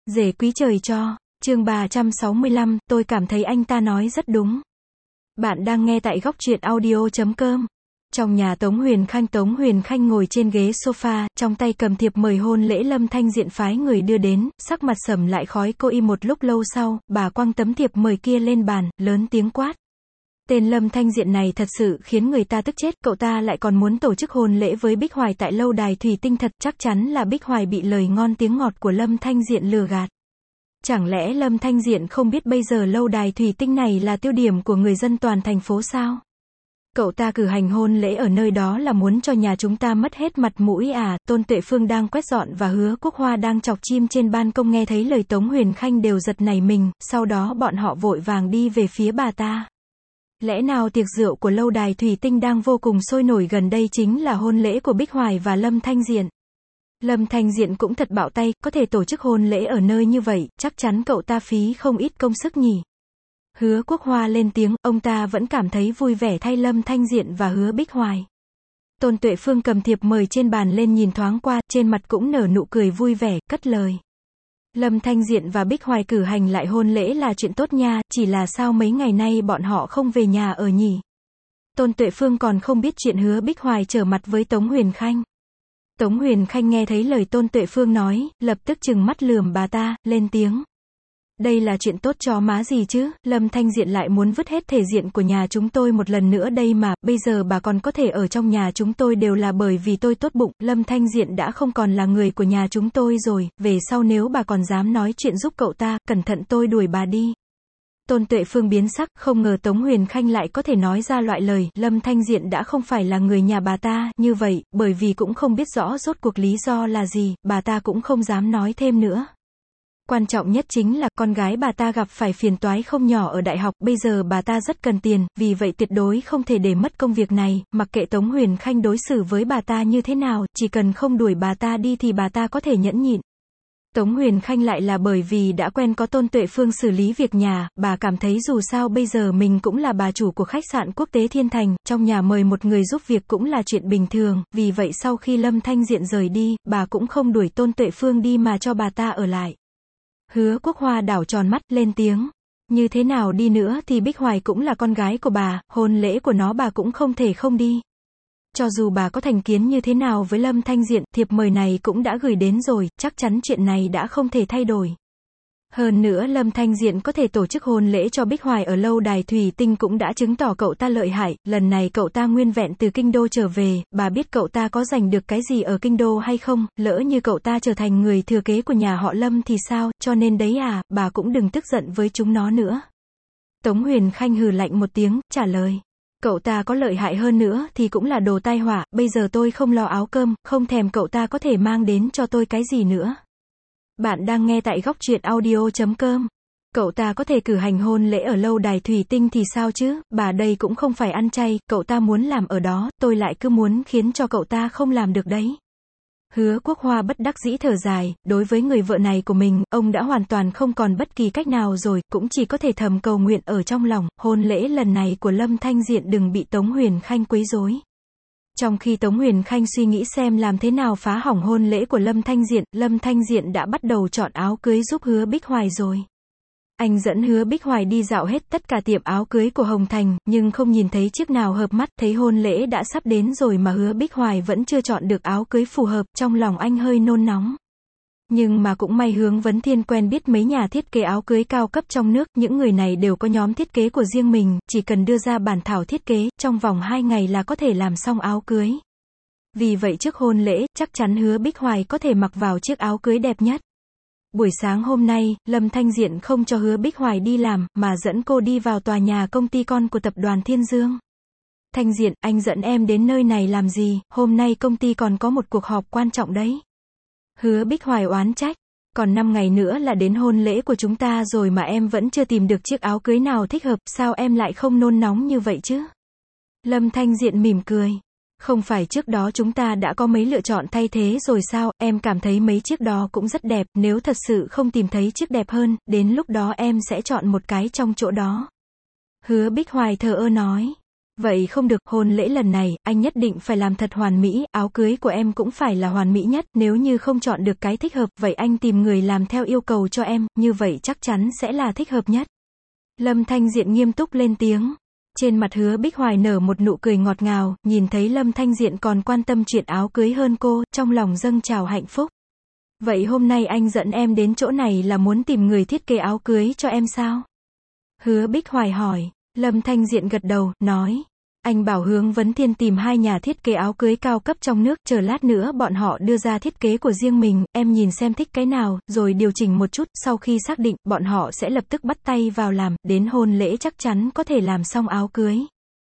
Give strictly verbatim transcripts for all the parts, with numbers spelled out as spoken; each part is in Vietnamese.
Rể quý trời cho, chương ba trăm sáu mươi lăm, tôi cảm thấy anh ta nói rất đúng. Bạn đang nghe tại góc truyện audio chấm com. Trong nhà Tống Huyền Khanh, Tống Huyền Khanh ngồi trên ghế sofa, trong tay cầm thiệp mời hôn lễ Lâm Thanh Diện phái người đưa đến, sắc mặt sầm lại khói cô y một lúc lâu sau, bà quăng tấm thiệp mời kia lên bàn, lớn tiếng quát. Tên Lâm Thanh Diện này thật sự khiến người ta tức chết, cậu ta lại còn muốn tổ chức hôn lễ với Bích Hoài tại lâu đài thủy tinh, thật chắc chắn là Bích Hoài bị lời ngon tiếng ngọt của Lâm Thanh Diện lừa gạt. Chẳng lẽ Lâm Thanh Diện không biết bây giờ lâu đài thủy tinh này là tiêu điểm của người dân toàn thành phố sao? Cậu ta cử hành hôn lễ ở nơi đó là muốn cho nhà chúng ta mất hết mặt mũi à? Tôn Tuệ Phương đang quét dọn và Hứa Quốc Hoa đang chọc chim trên ban công nghe thấy lời Tống Huyền Khanh đều giật nảy mình, sau đó bọn họ vội vàng đi về phía bà ta. Lẽ nào tiệc rượu của lâu đài thủy tinh đang vô cùng sôi nổi gần đây chính là hôn lễ của Bích Hoài và Lâm Thanh Diện? Lâm Thanh Diện cũng thật bạo tay, có thể tổ chức hôn lễ ở nơi như vậy, chắc chắn cậu ta phí không ít công sức nhỉ. Hứa Quốc Hoa lên tiếng, ông ta vẫn cảm thấy vui vẻ thay Lâm Thanh Diện và Hứa Bích Hoài. Tôn Tuệ Phương cầm thiệp mời trên bàn lên nhìn thoáng qua, trên mặt cũng nở nụ cười vui vẻ, cất lời. Lâm Thanh Diện và Bích Hoài cử hành lại hôn lễ là chuyện tốt nha, chỉ là sao mấy ngày nay bọn họ không về nhà ở nhỉ? Tôn Tuệ Phương còn không biết chuyện Hứa Bích Hoài trở mặt với Tống Huyền Khanh. Tống Huyền Khanh nghe thấy lời Tôn Tuệ Phương nói, lập tức trừng mắt lườm bà ta, lên tiếng. Đây là chuyện tốt cho má gì chứ, Lâm Thanh Diện lại muốn vứt hết thể diện của nhà chúng tôi một lần nữa đây mà, bây giờ bà còn có thể ở trong nhà chúng tôi đều là bởi vì tôi tốt bụng, Lâm Thanh Diện đã không còn là người của nhà chúng tôi rồi, về sau nếu bà còn dám nói chuyện giúp cậu ta, cẩn thận tôi đuổi bà đi. Tôn Tuệ Phương biến sắc, không ngờ Tống Huyền Khanh lại có thể nói ra loại lời, Lâm Thanh Diện đã không phải là người nhà bà ta, như vậy, bởi vì cũng không biết rõ rốt cuộc lý do là gì, bà ta cũng không dám nói thêm nữa. Quan trọng nhất chính là, con gái bà ta gặp phải phiền toái không nhỏ ở đại học, bây giờ bà ta rất cần tiền, vì vậy tuyệt đối không thể để mất công việc này, mặc kệ Tống Huyền Khanh đối xử với bà ta như thế nào, chỉ cần không đuổi bà ta đi thì bà ta có thể nhẫn nhịn. Tống Huyền Khanh lại là bởi vì đã quen có Tôn Tuệ Phương xử lý việc nhà, bà cảm thấy dù sao bây giờ mình cũng là bà chủ của khách sạn quốc tế Thiên Thành, trong nhà mời một người giúp việc cũng là chuyện bình thường, vì vậy sau khi Lâm Thanh Diện rời đi, bà cũng không đuổi Tôn Tuệ Phương đi mà cho bà ta ở lại. Hứa Quốc Hoa đảo tròn mắt, lên tiếng. Như thế nào đi nữa thì Bích Hoài cũng là con gái của bà, hôn lễ của nó bà cũng không thể không đi. Cho dù bà có thành kiến như thế nào với Lâm Thanh Diện, thiệp mời này cũng đã gửi đến rồi, chắc chắn chuyện này đã không thể thay đổi. Hơn nữa Lâm Thanh Diện có thể tổ chức hôn lễ cho Bích Hoài ở lâu đài thủy tinh cũng đã chứng tỏ cậu ta lợi hại, lần này cậu ta nguyên vẹn từ kinh đô trở về, bà biết cậu ta có giành được cái gì ở kinh đô hay không, lỡ như cậu ta trở thành người thừa kế của nhà họ Lâm thì sao, cho nên đấy à, bà cũng đừng tức giận với chúng nó nữa. Tống Huyền Khanh hừ lạnh một tiếng, trả lời. Cậu ta có lợi hại hơn nữa thì cũng là đồ tai họa, bây giờ tôi không lo áo cơm, không thèm cậu ta có thể mang đến cho tôi cái gì nữa. Bạn đang nghe tại góc truyện audio chấm com. Cậu ta có thể cử hành hôn lễ ở lâu đài thủy tinh thì sao chứ, bà đây cũng không phải ăn chay, cậu ta muốn làm ở đó, tôi lại cứ muốn khiến cho cậu ta không làm được đấy. Hứa Quốc Hoa bất đắc dĩ thở dài, đối với người vợ này của mình, ông đã hoàn toàn không còn bất kỳ cách nào rồi, cũng chỉ có thể thầm cầu nguyện ở trong lòng, hôn lễ lần này của Lâm Thanh Diện đừng bị Tống Huyền Khanh quấy rối. Trong khi Tống Huyền Khanh suy nghĩ xem làm thế nào phá hỏng hôn lễ của Lâm Thanh Diện, Lâm Thanh Diện đã bắt đầu chọn áo cưới giúp Hứa Bích Hoài rồi. Anh dẫn Hứa Bích Hoài đi dạo hết tất cả tiệm áo cưới của Hồng Thành, nhưng không nhìn thấy chiếc nào hợp mắt, thấy hôn lễ đã sắp đến rồi mà Hứa Bích Hoài vẫn chưa chọn được áo cưới phù hợp, trong lòng anh hơi nôn nóng. Nhưng mà cũng may Hướng Vấn Thiên quen biết mấy nhà thiết kế áo cưới cao cấp trong nước, những người này đều có nhóm thiết kế của riêng mình, chỉ cần đưa ra bản thảo thiết kế, trong vòng hai ngày là có thể làm xong áo cưới. Vì vậy trước hôn lễ, chắc chắn Hứa Bích Hoài có thể mặc vào chiếc áo cưới đẹp nhất. Buổi sáng hôm nay, Lâm Thanh Diện không cho Hứa Bích Hoài đi làm, mà dẫn cô đi vào tòa nhà công ty con của tập đoàn Thiên Dương. Thanh Diện, anh dẫn em đến nơi này làm gì, hôm nay công ty còn có một cuộc họp quan trọng đấy. Hứa Bích Hoài oán trách, còn năm ngày nữa là đến hôn lễ của chúng ta rồi mà em vẫn chưa tìm được chiếc áo cưới nào thích hợp, sao em lại không nôn nóng như vậy chứ? Lâm Thanh Diện mỉm cười. Không phải trước đó chúng ta đã có mấy lựa chọn thay thế rồi sao, em cảm thấy mấy chiếc đó cũng rất đẹp, nếu thật sự không tìm thấy chiếc đẹp hơn, đến lúc đó em sẽ chọn một cái trong chỗ đó. Hứa Bích Hoài thờ ơ nói. Vậy không được, hôn lễ lần này, anh nhất định phải làm thật hoàn mỹ, áo cưới của em cũng phải là hoàn mỹ nhất, nếu như không chọn được cái thích hợp, vậy anh tìm người làm theo yêu cầu cho em, như vậy chắc chắn sẽ là thích hợp nhất. Lâm Thanh Diện nghiêm túc lên tiếng. Trên mặt Hứa Bích Hoài nở một nụ cười ngọt ngào, nhìn thấy Lâm Thanh Diện còn quan tâm chuyện áo cưới hơn cô, trong lòng dâng trào hạnh phúc. Vậy hôm nay anh dẫn em đến chỗ này là muốn tìm người thiết kế áo cưới cho em sao? Hứa Bích Hoài hỏi. Lâm Thanh Diện gật đầu, nói. Anh bảo Hướng Vấn Thiên tìm hai nhà thiết kế áo cưới cao cấp trong nước, chờ lát nữa bọn họ đưa ra thiết kế của riêng mình, em nhìn xem thích cái nào, rồi điều chỉnh một chút, sau khi xác định, bọn họ sẽ lập tức bắt tay vào làm, đến hôn lễ chắc chắn có thể làm xong áo cưới.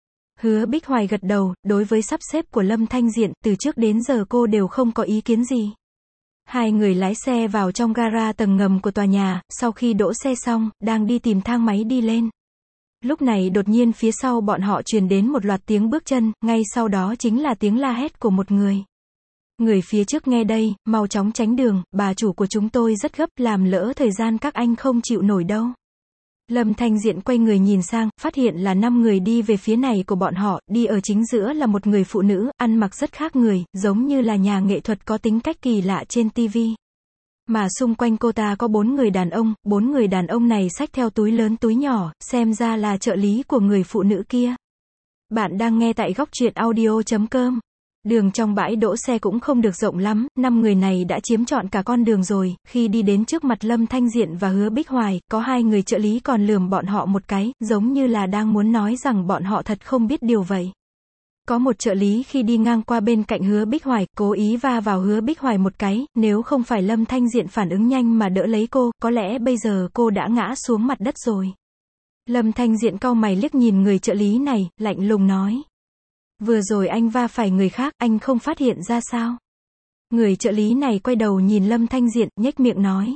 Hứa Bích Hoài gật đầu, đối với sắp xếp của Lâm Thanh Diện, từ trước đến giờ cô đều không có ý kiến gì. Hai người lái xe vào trong gara tầng ngầm của tòa nhà, sau khi đỗ xe xong, đang đi tìm thang máy đi lên. Lúc này đột nhiên phía sau bọn họ truyền đến một loạt tiếng bước chân, ngay sau đó chính là tiếng la hét của một người. Người phía trước nghe đây, mau chóng tránh đường, bà chủ của chúng tôi rất gấp, làm lỡ thời gian các anh không chịu nổi đâu. Lâm Thanh Diện quay người nhìn sang, phát hiện là năm người đi về phía này của bọn họ, đi ở chính giữa là một người phụ nữ, ăn mặc rất khác người, giống như là nhà nghệ thuật có tính cách kỳ lạ trên ti vi. Mà xung quanh cô ta có bốn người đàn ông, bốn người đàn ông này xách theo túi lớn túi nhỏ, xem ra là trợ lý của người phụ nữ kia. Bạn đang nghe tại góc truyện audio chấm com. Đường trong bãi đỗ xe cũng không được rộng lắm, năm người này đã chiếm trọn cả con đường rồi, khi đi đến trước mặt Lâm Thanh Diện và Hứa Bích Hoài, có hai người trợ lý còn lườm bọn họ một cái, giống như là đang muốn nói rằng bọn họ thật không biết điều vậy. Có một trợ lý khi đi ngang qua bên cạnh Hứa Bích Hoài, cố ý va vào Hứa Bích Hoài một cái, nếu không phải Lâm Thanh Diện phản ứng nhanh mà đỡ lấy cô, có lẽ bây giờ cô đã ngã xuống mặt đất rồi. Lâm Thanh Diện cau mày liếc nhìn người trợ lý này, lạnh lùng nói. Vừa rồi anh va phải người khác, anh không phát hiện ra sao? Người trợ lý này quay đầu nhìn Lâm Thanh Diện, nhếch miệng nói.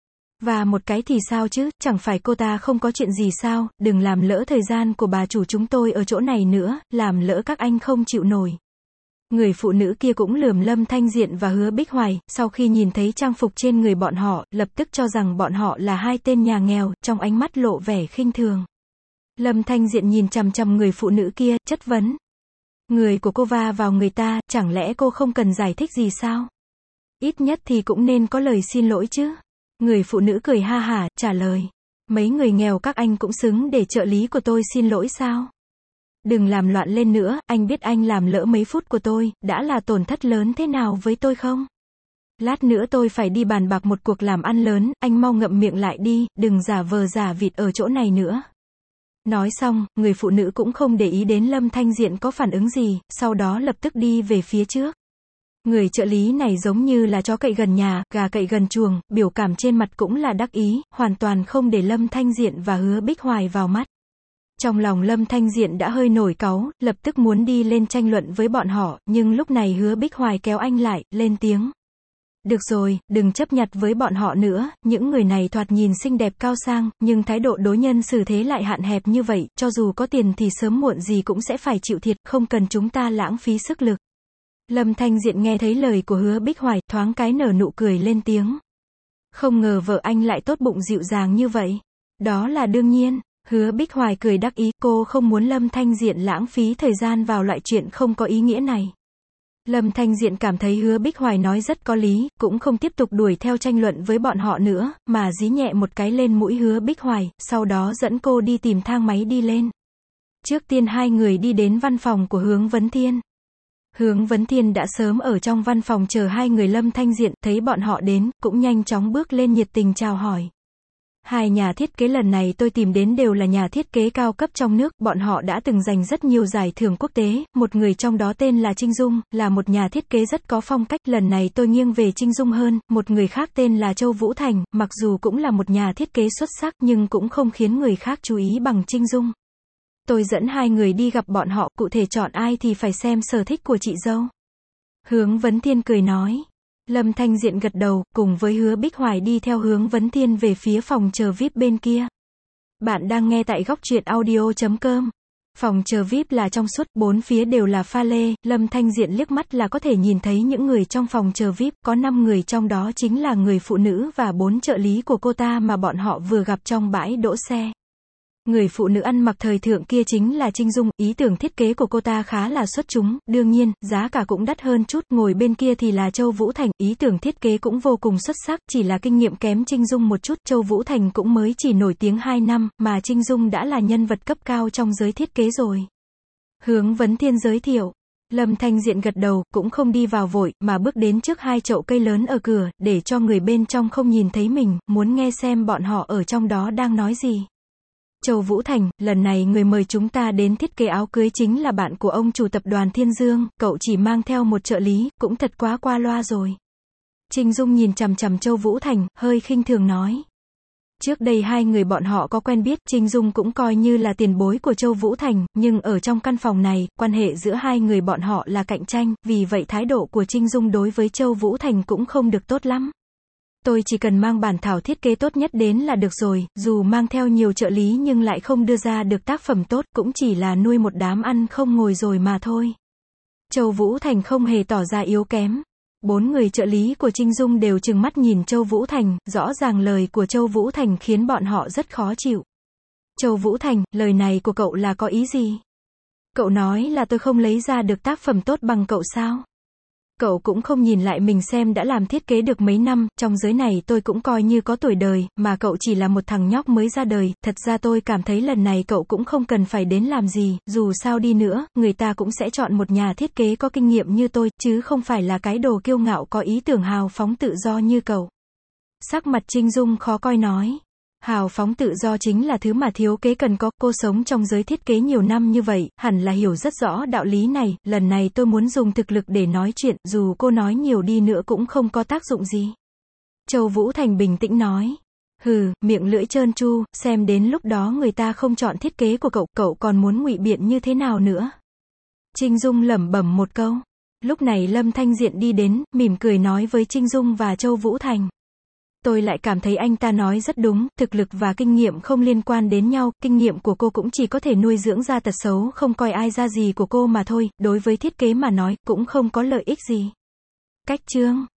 Và một cái thì sao chứ, chẳng phải cô ta không có chuyện gì sao, đừng làm lỡ thời gian của bà chủ chúng tôi ở chỗ này nữa, làm lỡ các anh không chịu nổi. Người phụ nữ kia cũng lườm Lâm Thanh Diện và Hứa Bích Hoài, sau khi nhìn thấy trang phục trên người bọn họ, lập tức cho rằng bọn họ là hai tên nhà nghèo, trong ánh mắt lộ vẻ khinh thường. Lâm Thanh Diện nhìn chằm chằm người phụ nữ kia, chất vấn. Người của cô va vào người ta, chẳng lẽ cô không cần giải thích gì sao? Ít nhất thì cũng nên có lời xin lỗi chứ. Người phụ nữ cười ha hả, trả lời. Mấy người nghèo các anh cũng xứng để trợ lý của tôi xin lỗi sao? Đừng làm loạn lên nữa, anh biết anh làm lỡ mấy phút của tôi, đã là tổn thất lớn thế nào với tôi không? Lát nữa tôi phải đi bàn bạc một cuộc làm ăn lớn, anh mau ngậm miệng lại đi, đừng giả vờ giả vịt ở chỗ này nữa. Nói xong, người phụ nữ cũng không để ý đến Lâm Thanh Diện có phản ứng gì, sau đó lập tức đi về phía trước. Người trợ lý này giống như là chó cậy gần nhà, gà cậy gần chuồng, biểu cảm trên mặt cũng là đắc ý, hoàn toàn không để Lâm Thanh Diện và Hứa Bích Hoài vào mắt. Trong lòng Lâm Thanh Diện đã hơi nổi cáu, lập tức muốn đi lên tranh luận với bọn họ, nhưng lúc này Hứa Bích Hoài kéo anh lại, lên tiếng. Được rồi, đừng chấp nhặt với bọn họ nữa, những người này thoạt nhìn xinh đẹp cao sang, nhưng thái độ đối nhân xử thế lại hạn hẹp như vậy, cho dù có tiền thì sớm muộn gì cũng sẽ phải chịu thiệt, không cần chúng ta lãng phí sức lực. Lâm Thanh Diện nghe thấy lời của Hứa Bích Hoài, thoáng cái nở nụ cười lên tiếng. Không ngờ vợ anh lại tốt bụng dịu dàng như vậy. Đó là đương nhiên. Hứa Bích Hoài cười đắc ý, cô không muốn Lâm Thanh Diện lãng phí thời gian vào loại chuyện không có ý nghĩa này. Lâm Thanh Diện cảm thấy Hứa Bích Hoài nói rất có lý, cũng không tiếp tục đuổi theo tranh luận với bọn họ nữa, mà dí nhẹ một cái lên mũi Hứa Bích Hoài, sau đó dẫn cô đi tìm thang máy đi lên. Trước tiên hai người đi đến văn phòng của Hướng Vấn Thiên. Hướng Vấn Thiên đã sớm ở trong văn phòng chờ hai người Lâm Thanh Diện, thấy bọn họ đến, cũng nhanh chóng bước lên nhiệt tình chào hỏi. Hai nhà thiết kế lần này tôi tìm đến đều là nhà thiết kế cao cấp trong nước, bọn họ đã từng giành rất nhiều giải thưởng quốc tế, một người trong đó tên là Trinh Dung, là một nhà thiết kế rất có phong cách, lần này tôi nghiêng về Trinh Dung hơn, một người khác tên là Châu Vũ Thành, mặc dù cũng là một nhà thiết kế xuất sắc nhưng cũng không khiến người khác chú ý bằng Trinh Dung. Tôi dẫn hai người đi gặp bọn họ, cụ thể chọn ai thì phải xem sở thích của chị dâu. Hướng Vấn Thiên cười nói. Lâm Thanh Diện gật đầu, cùng với Hứa Bích Hoài đi theo Hướng Vấn Thiên về phía phòng chờ vi ai pi bên kia. Bạn đang nghe tại góc truyện audio chấm com. Phòng chờ vi ai pi là trong suốt, bốn phía đều là pha lê, Lâm Thanh Diện liếc mắt là có thể nhìn thấy những người trong phòng chờ vi ai pi, có năm người trong đó chính là người phụ nữ và bốn trợ lý của cô ta mà bọn họ vừa gặp trong bãi đỗ xe. Người phụ nữ ăn mặc thời thượng kia chính là Trinh Dung, ý tưởng thiết kế của cô ta khá là xuất chúng, đương nhiên, giá cả cũng đắt hơn chút, ngồi bên kia thì là Châu Vũ Thành, ý tưởng thiết kế cũng vô cùng xuất sắc, chỉ là kinh nghiệm kém Trinh Dung một chút, Châu Vũ Thành cũng mới chỉ nổi tiếng hai năm, mà Trinh Dung đã là nhân vật cấp cao trong giới thiết kế rồi. Hướng Vấn Thiên giới thiệu. Lâm Thanh Diện gật đầu, cũng không đi vào vội, mà bước đến trước hai chậu cây lớn ở cửa, để cho người bên trong không nhìn thấy mình, muốn nghe xem bọn họ ở trong đó đang nói gì. Châu Vũ Thành, lần này người mời chúng ta đến thiết kế áo cưới chính là bạn của ông chủ tập đoàn Thiên Dương, cậu chỉ mang theo một trợ lý, cũng thật quá qua loa rồi. Trinh Dung nhìn chằm chằm Châu Vũ Thành, hơi khinh thường nói. Trước đây hai người bọn họ có quen biết, Trinh Dung cũng coi như là tiền bối của Châu Vũ Thành, nhưng ở trong căn phòng này, quan hệ giữa hai người bọn họ là cạnh tranh, vì vậy thái độ của Trinh Dung đối với Châu Vũ Thành cũng không được tốt lắm. Tôi chỉ cần mang bản thảo thiết kế tốt nhất đến là được rồi, dù mang theo nhiều trợ lý nhưng lại không đưa ra được tác phẩm tốt, cũng chỉ là nuôi một đám ăn không ngồi rồi mà thôi. Châu Vũ Thành không hề tỏ ra yếu kém. Bốn người trợ lý của Trinh Dung đều trừng mắt nhìn Châu Vũ Thành, rõ ràng lời của Châu Vũ Thành khiến bọn họ rất khó chịu. Châu Vũ Thành, lời này của cậu là có ý gì? Cậu nói là tôi không lấy ra được tác phẩm tốt bằng cậu sao? Cậu cũng không nhìn lại mình xem đã làm thiết kế được mấy năm, trong giới này tôi cũng coi như có tuổi đời, mà cậu chỉ là một thằng nhóc mới ra đời, thật ra tôi cảm thấy lần này cậu cũng không cần phải đến làm gì, dù sao đi nữa, người ta cũng sẽ chọn một nhà thiết kế có kinh nghiệm như tôi, chứ không phải là cái đồ kiêu ngạo có ý tưởng hào phóng tự do như cậu. Sắc mặt Trinh Dung khó coi nói. Hào phóng tự do chính là thứ mà thiếu kế cần có, cô sống trong giới thiết kế nhiều năm như vậy, hẳn là hiểu rất rõ đạo lý này, lần này tôi muốn dùng thực lực để nói chuyện, dù cô nói nhiều đi nữa cũng không có tác dụng gì. Châu Vũ Thành bình tĩnh nói. Hừ, miệng lưỡi trơn tru, xem đến lúc đó người ta không chọn thiết kế của cậu, cậu còn muốn ngụy biện như thế nào nữa. Trinh Dung lẩm bẩm một câu. Lúc này Lâm Thanh Diện đi đến, mỉm cười nói với Trinh Dung và Châu Vũ Thành. Tôi lại cảm thấy anh ta nói rất đúng, thực lực và kinh nghiệm không liên quan đến nhau, kinh nghiệm của cô cũng chỉ có thể nuôi dưỡng ra tật xấu không coi ai ra gì của cô mà thôi, đối với thiết kế mà nói, cũng không có lợi ích gì. Cách chương